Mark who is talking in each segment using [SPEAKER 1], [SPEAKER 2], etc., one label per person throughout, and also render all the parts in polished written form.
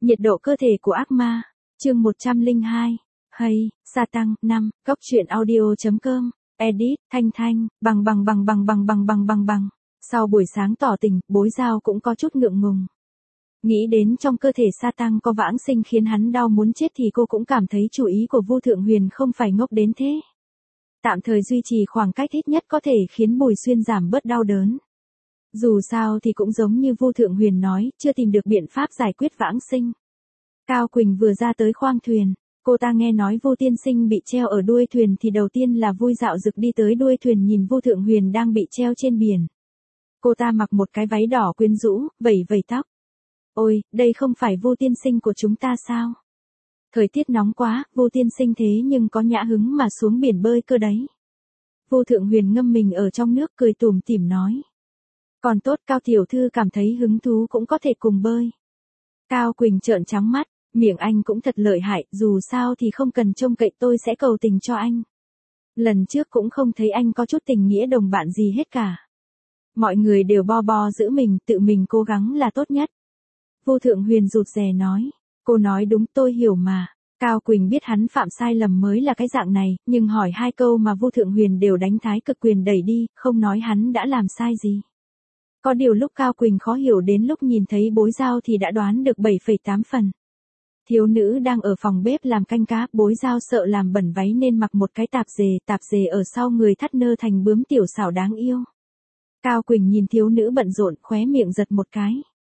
[SPEAKER 1] Nhiệt độ cơ thể của ác ma. Chương 102. Hay, sa tăng, 5, góc truyện audio.com, edit, Thanh, bằng. Sau buổi sáng tỏ tình, Bối Giao cũng có chút ngượng ngùng. Nghĩ đến trong cơ thể sa tăng có vãng sinh khiến hắn đau muốn chết thì cô cũng cảm thấy chủ ý của Vu Thượng Huyền không phải ngốc đến thế. Tạm thời duy trì khoảng cách ít nhất có thể khiến Bùi Xuyên giảm bớt đau đớn. Dù sao thì cũng giống như Vu Thượng Huyền nói, chưa tìm được biện pháp giải quyết vãng sinh. Cao Quỳnh vừa ra tới khoang thuyền, cô ta nghe nói Vu tiên sinh bị treo ở đuôi thuyền thì đầu tiên là vui dạo dực đi tới đuôi thuyền nhìn Vu Thượng Huyền đang bị treo trên biển. Cô ta mặc một cái váy đỏ quyến rũ, vẩy tóc. Ôi, đây không phải Vu tiên sinh của chúng ta sao? Thời tiết nóng quá, Vu tiên sinh thế nhưng có nhã hứng mà xuống biển bơi cơ đấy. Vu Thượng Huyền ngâm mình ở trong nước cười tủm tỉm nói. Còn tốt Cao tiểu thư cảm thấy hứng thú cũng có thể cùng bơi. Cao Quỳnh trợn trắng mắt, miệng anh cũng thật lợi hại, dù sao thì không cần trông cậy tôi sẽ cầu tình cho anh. Lần trước cũng không thấy anh có chút tình nghĩa đồng bạn gì hết cả. Mọi người đều bo giữ mình, tự mình cố gắng là tốt nhất. Vu Thượng Huyền rụt rè nói, cô nói đúng tôi hiểu mà. Cao Quỳnh biết hắn phạm sai lầm mới là cái dạng này, nhưng hỏi hai câu mà Vu Thượng Huyền đều đánh thái cực quyền đẩy đi, không nói hắn đã làm sai gì. Có điều lúc Cao Quỳnh khó hiểu đến lúc nhìn thấy Bối Giao thì đã đoán được 7,8 phần. Thiếu nữ đang ở phòng bếp làm canh cá, Bối Giao sợ làm bẩn váy nên mặc một cái tạp dề ở sau người thắt nơ thành bướm tiểu xảo đáng yêu. Cao Quỳnh nhìn thiếu nữ bận rộn, khóe miệng giật một cái.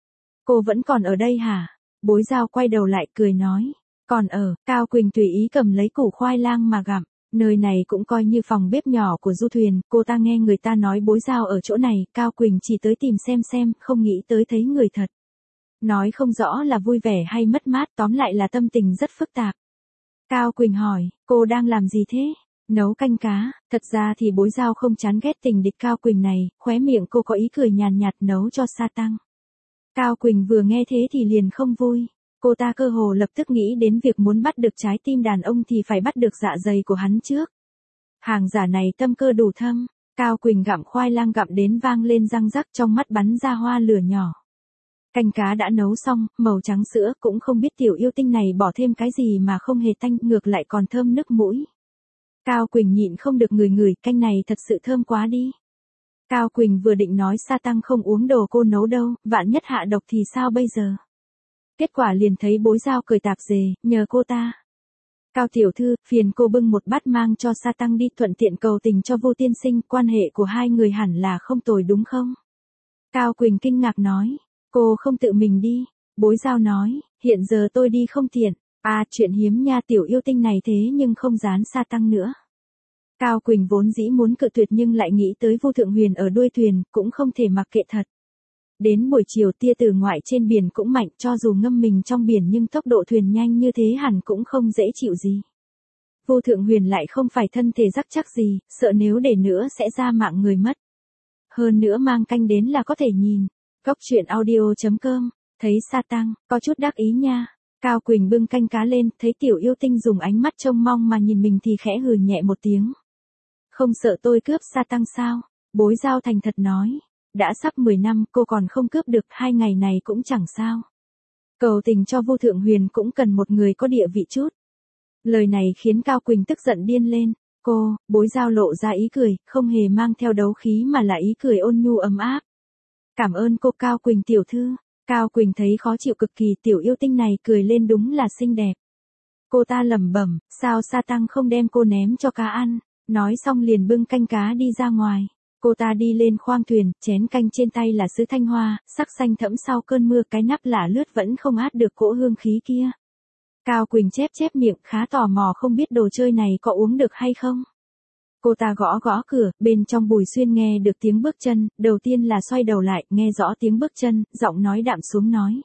[SPEAKER 1] Cô vẫn còn ở đây hả? Bối Giao quay đầu lại cười nói. Còn ở, Cao Quỳnh tùy ý cầm lấy củ khoai lang mà gặm. Nơi này cũng coi như phòng bếp nhỏ của du thuyền, cô ta nghe người ta nói Bối Giao ở chỗ này, Cao Quỳnh chỉ tới tìm xem, không nghĩ tới thấy người thật. Nói không rõ là vui vẻ hay mất mát, tóm lại là tâm tình rất phức tạp. Cao Quỳnh hỏi, cô đang làm gì thế? Nấu canh cá, thật ra thì Bối Giao không chán ghét tình địch Cao Quỳnh này, khóe miệng cô có ý cười nhàn nhạt nấu cho sa tăng. Cao Quỳnh vừa nghe thế thì liền không vui. Cô ta cơ hồ lập tức nghĩ đến việc muốn bắt được trái tim đàn ông thì phải bắt được dạ dày của hắn trước. Hàng giả này tâm cơ đủ thâm. Cao Quỳnh gặm khoai lang gặm đến vang lên răng rắc, trong mắt bắn ra hoa lửa nhỏ. Canh cá đã nấu xong, màu trắng sữa, cũng không biết tiểu yêu tinh này bỏ thêm cái gì mà không hề tanh, ngược lại còn thơm nức mũi. Cao Quỳnh nhịn không được ngửi, canh này thật sự thơm quá đi. Cao Quỳnh vừa định nói sa tăng không uống đồ cô nấu đâu, vạn nhất hạ độc thì sao bây giờ? Kết quả liền thấy Bối Giao cười tạp dề, nhờ cô ta. Cao tiểu thư, phiền cô bưng một bát mang cho sa tăng đi, thuận tiện cầu tình cho Vu tiên sinh, quan hệ của hai người hẳn là không tồi đúng không? Cao Quỳnh kinh ngạc nói, cô không tự mình đi. Bối Giao nói, hiện giờ tôi đi không tiện. À, chuyện hiếm nha, tiểu yêu tinh này thế nhưng không dán sa tăng nữa. Cao Quỳnh vốn dĩ muốn cự tuyệt nhưng lại nghĩ tới Vu Thượng Huyền ở đuôi thuyền, cũng không thể mặc kệ thật. Đến buổi chiều tia tử ngoại trên biển cũng mạnh, cho dù ngâm mình trong biển nhưng tốc độ thuyền nhanh như thế hẳn cũng không dễ chịu gì. Vu Thượng Huyền lại không phải thân thể rắc chắc gì, sợ nếu để nữa sẽ ra mạng người mất. Hơn nữa mang canh đến là có thể nhìn. Góc truyện audio.com, thấy sa tăng, có chút đắc ý nha. Cao Quỳnh bưng canh cá lên, thấy tiểu yêu tinh dùng ánh mắt trông mong mà nhìn mình thì khẽ hừ nhẹ một tiếng. Không sợ tôi cướp sa tăng sao? Bối Giao thành thật nói. Đã sắp 10 năm cô còn không cướp được, 2 ngày này cũng chẳng sao. Cầu tình cho Vu Thượng Huyền cũng cần một người có địa vị chút. Lời này khiến Cao Quỳnh tức giận điên lên. Cô, Bối Giao lộ ra ý cười, không hề mang theo đấu khí mà là ý cười ôn nhu ấm áp. Cảm ơn cô Cao Quỳnh tiểu thư. Cao Quỳnh thấy khó chịu cực kỳ, tiểu yêu tinh này cười lên đúng là xinh đẹp. Cô ta lẩm bẩm, sao sa tăng không đem cô ném cho cá ăn. Nói xong liền bưng canh cá đi ra ngoài. Cô ta đi lên khoang thuyền, chén canh trên tay là sứ thanh hoa, sắc xanh thẫm sau cơn mưa, cái nắp lả lướt vẫn không át được cỗ hương khí kia. Cao Quỳnh chép miệng, khá tò mò không biết đồ chơi này có uống được hay không. Cô ta gõ cửa, bên trong Bùi Xuyên nghe được tiếng bước chân, đầu tiên là xoay đầu lại, nghe rõ tiếng bước chân, giọng nói đạm xuống nói.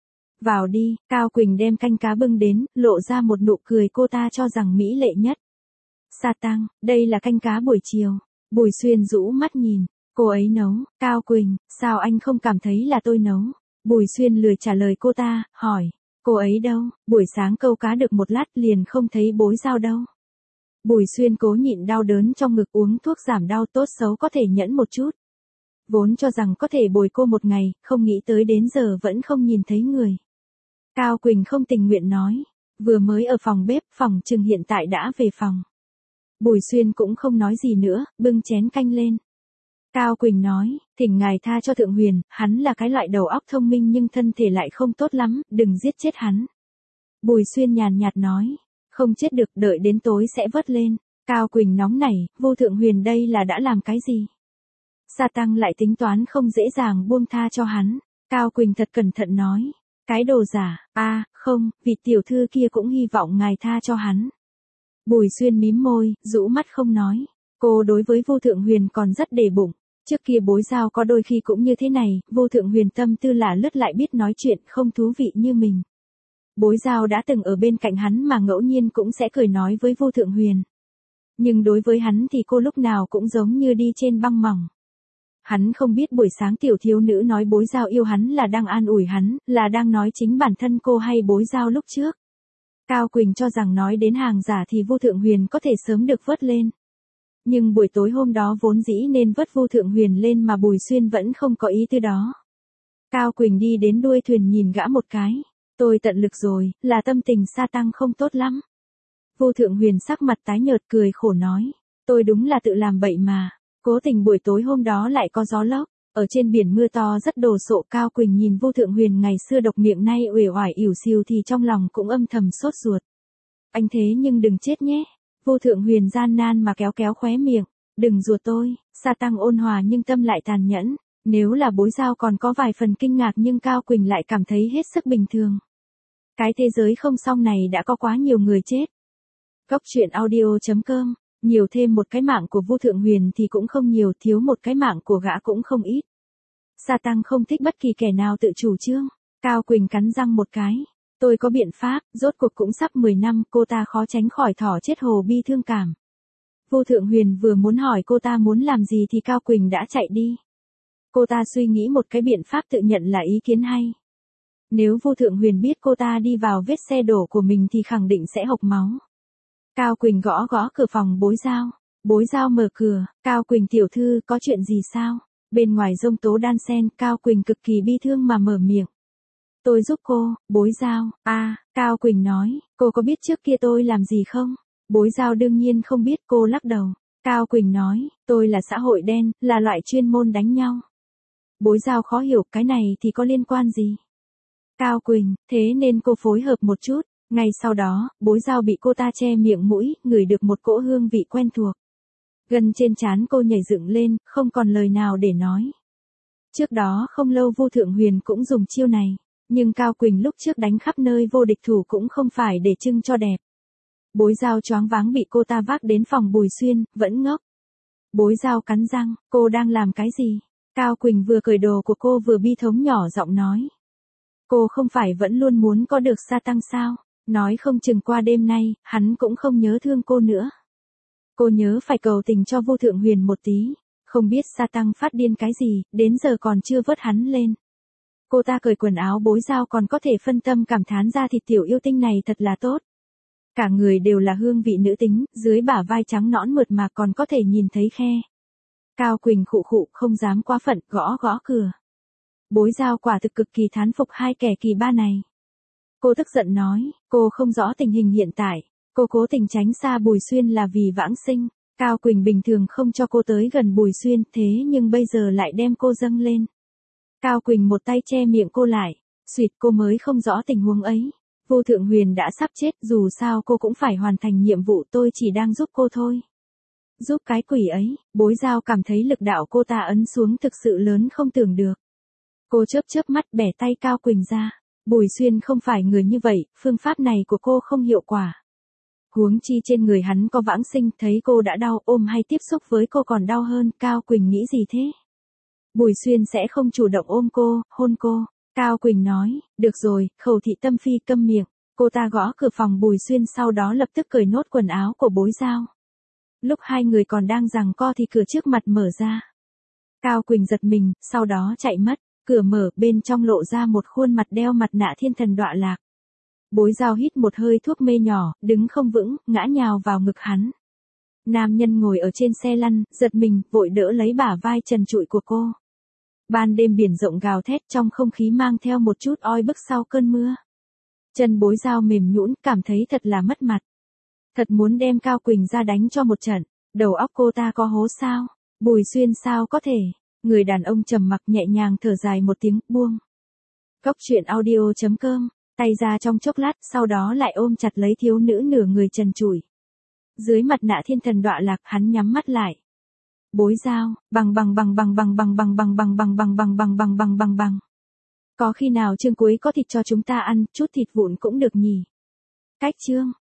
[SPEAKER 1] Vào đi, Cao Quỳnh đem canh cá bưng đến, lộ ra một nụ cười cô ta cho rằng mỹ lệ nhất. Sa tăng, đây là canh cá buổi chiều. Bùi Xuyên rũ mắt nhìn, cô ấy nấu. Cao Quỳnh, sao anh không cảm thấy là tôi nấu? Bùi Xuyên lười trả lời cô ta, hỏi, cô ấy đâu? Buổi sáng câu cá được một lát liền không thấy Bối Giao đâu. Bùi Xuyên cố nhịn đau đớn trong ngực, uống thuốc giảm đau, tốt xấu có thể nhẫn một chút. Vốn cho rằng có thể bồi cô một ngày, không nghĩ tới đến giờ vẫn không nhìn thấy người. Cao Quỳnh không tình nguyện nói. Vừa mới ở phòng bếp, phòng chừng hiện tại đã về phòng. Bùi Xuyên cũng không nói gì nữa, bưng chén canh lên. Cao Quỳnh nói, thỉnh ngài tha cho Thượng Huyền, hắn là cái loại đầu óc thông minh nhưng thân thể lại không tốt lắm, đừng giết chết hắn. Bùi Xuyên nhàn nhạt nói, không chết được, đợi đến tối sẽ vớt lên. Cao Quỳnh nóng nảy, Vô Thượng Huyền đây là đã làm cái gì? Sa Tăng lại tính toán không dễ dàng buông tha cho hắn. Cao Quỳnh thật cẩn thận nói, cái đồ giả, không, vị tiểu thư kia cũng hy vọng ngài tha cho hắn. Bùi Xuyên mím môi, rũ mắt không nói. Cô đối với Vô Thượng Huyền còn rất để bụng. Trước kia Bối Giao có đôi khi cũng như thế này, Vô Thượng Huyền tâm tư là lướt lại biết nói chuyện không thú vị như mình. Bối Giao đã từng ở bên cạnh hắn mà ngẫu nhiên cũng sẽ cười nói với Vô Thượng Huyền. Nhưng đối với hắn thì cô lúc nào cũng giống như đi trên băng mỏng. Hắn không biết buổi sáng tiểu thiếu nữ nói Bối Giao yêu hắn là đang an ủi hắn, là đang nói chính bản thân cô hay Bối Giao lúc trước. Cao Quỳnh cho rằng nói đến hàng giả thì Vô Thượng Huyền có thể sớm được vớt lên. Nhưng buổi tối hôm đó vốn dĩ nên vớt Vô Thượng Huyền lên mà Bùi Xuyên vẫn không có ý tư đó. Cao Quỳnh đi đến đuôi thuyền nhìn gã một cái. Tôi tận lực rồi, là tâm tình Sa Tăng không tốt lắm. Vô Thượng Huyền sắc mặt tái nhợt cười khổ nói. Tôi đúng là tự làm bậy mà. Cố tình buổi tối hôm đó lại có gió lốc. Ở trên biển mưa to rất đồ sộ. Cao Quỳnh nhìn Vô Thượng Huyền ngày xưa độc miệng nay uể oải ỉu xìu thì trong lòng cũng âm thầm sốt ruột. Anh thế nhưng đừng chết nhé. Vô Thượng Huyền gian nan mà kéo kéo khóe miệng. Đừng ruột tôi. Sa Tăng ôn hòa nhưng tâm lại tàn nhẫn. Nếu là Bối Giao còn có vài phần kinh ngạc nhưng Cao Quỳnh lại cảm thấy hết sức bình thường. Cái thế giới không xong này đã có quá nhiều người chết. Góc truyện audio.com. Nhiều thêm một cái mạng của Vô Thượng Huyền thì cũng không nhiều, thiếu một cái mạng của gã cũng không ít. Sa Tăng không thích bất kỳ kẻ nào tự chủ trương. Cao Quỳnh cắn răng một cái. Tôi có biện pháp, rốt cuộc cũng sắp 10 năm, cô ta khó tránh khỏi thỏ chết hồ bi thương cảm. Vô Thượng Huyền vừa muốn hỏi cô ta muốn làm gì thì Cao Quỳnh đã chạy đi. Cô ta suy nghĩ một cái biện pháp tự nhận là ý kiến hay. Nếu Vô Thượng Huyền biết cô ta đi vào vết xe đổ của mình thì khẳng định sẽ hộc máu. Cao Quỳnh gõ gõ cửa phòng Bối Giao. Bối Giao mở cửa, Cao Quỳnh tiểu thư có chuyện gì sao? Bên ngoài giông tố đan sen, Cao Quỳnh cực kỳ bi thương mà mở miệng. Tôi giúp cô, Bối Giao. Cao Quỳnh nói, cô có biết trước kia tôi làm gì không? Bối Giao đương nhiên không biết, cô lắc đầu. Cao Quỳnh nói, tôi là xã hội đen, là loại chuyên môn đánh nhau. Bối Giao khó hiểu, cái này thì có liên quan gì? Cao Quỳnh, thế nên cô phối hợp một chút. Ngay sau đó, Bối Giao bị cô ta che miệng mũi, ngửi được một cỗ hương vị quen thuộc. Gần trên trán cô nhảy dựng lên, không còn lời nào để nói. Trước đó không lâu Vô Thượng Huyền cũng dùng chiêu này. Nhưng Cao Quỳnh lúc trước đánh khắp nơi vô địch thủ cũng không phải để trưng cho đẹp. Bối Giao choáng váng bị cô ta vác đến phòng Bùi Xuyên, vẫn ngốc. Bối Giao cắn răng, cô đang làm cái gì? Cao Quỳnh vừa cởi đồ của cô vừa bi thống nhỏ giọng nói. Cô không phải vẫn luôn muốn có được Sa Tăng sao? Nói không chừng qua đêm nay, hắn cũng không nhớ thương cô nữa. Cô nhớ phải cầu tình cho Vô Thượng Huyền một tí. Không biết Sa Tăng phát điên cái gì, đến giờ còn chưa vớt hắn lên. Cô ta cởi quần áo Bối Giao còn có thể phân tâm cảm thán ra thịt tiểu yêu tinh này thật là tốt. Cả người đều là hương vị nữ tính, dưới bả vai trắng nõn mượt mà còn có thể nhìn thấy khe. Cao Quỳnh khụ khụ không dám quá phận, gõ gõ cửa. Bối Giao quả thực cực kỳ thán phục hai kẻ kỳ ba này. Cô tức giận nói, cô không rõ tình hình hiện tại. Cô cố tình tránh xa Bùi Xuyên là vì vãng sinh. Cao Quỳnh bình thường không cho cô tới gần Bùi Xuyên, thế nhưng bây giờ lại đem cô dâng lên. Cao Quỳnh một tay che miệng cô lại. Xuyệt, cô mới không rõ tình huống ấy. Vô Thượng Huyền đã sắp chết, dù sao cô cũng phải hoàn thành nhiệm vụ, tôi chỉ đang giúp cô thôi. Giúp cái quỷ ấy, Bối Giao cảm thấy lực đạo cô ta ấn xuống thực sự lớn không tưởng được. Cô chớp chớp mắt bẻ tay Cao Quỳnh ra. Bùi Xuyên không phải người như vậy, phương pháp này của cô không hiệu quả. Huống chi trên người hắn có vãng sinh, thấy cô đã đau, ôm hay tiếp xúc với cô còn đau hơn. Cao Quỳnh nghĩ gì thế? Bùi Xuyên sẽ không chủ động ôm cô, hôn cô. Cao Quỳnh nói, được rồi, Khẩu thị tâm phi câm miệng. Cô ta gõ cửa phòng Bùi Xuyên sau đó lập tức cởi nốt quần áo của Bối Giao. Lúc hai người còn đang giằng co thì cửa trước mặt mở ra. Cao Quỳnh giật mình, sau đó chạy mất. Cửa mở, bên trong lộ ra một khuôn mặt đeo mặt nạ thiên thần đọa lạc. Bối Giao hít một hơi thuốc mê nhỏ, đứng không vững, ngã nhào vào ngực hắn. Nam nhân ngồi ở trên xe lăn, giật mình, vội đỡ lấy bả vai trần trụi của cô. Ban đêm biển rộng gào thét, trong không khí mang theo một chút oi bức sau cơn mưa. Chân Bối Giao mềm nhũn, cảm thấy thật là mất mặt. Thật muốn đem Cao Quỳnh ra đánh cho một trận, đầu óc cô ta có hố sao? Bùi Xuyên sao có thể? Người đàn ông trầm mặc nhẹ nhàng thở dài một tiếng, buông. Cốc truyện audio.com, tay ra trong chốc lát, sau đó lại ôm chặt lấy thiếu nữ nửa người trần trụi. Dưới mặt nạ thiên thần đọa lạc, hắn nhắm mắt lại. Bối Giao, bằng. Có khi nào chương cuối có thịt cho chúng ta ăn, chút thịt vụn cũng được nhỉ? Cách chương.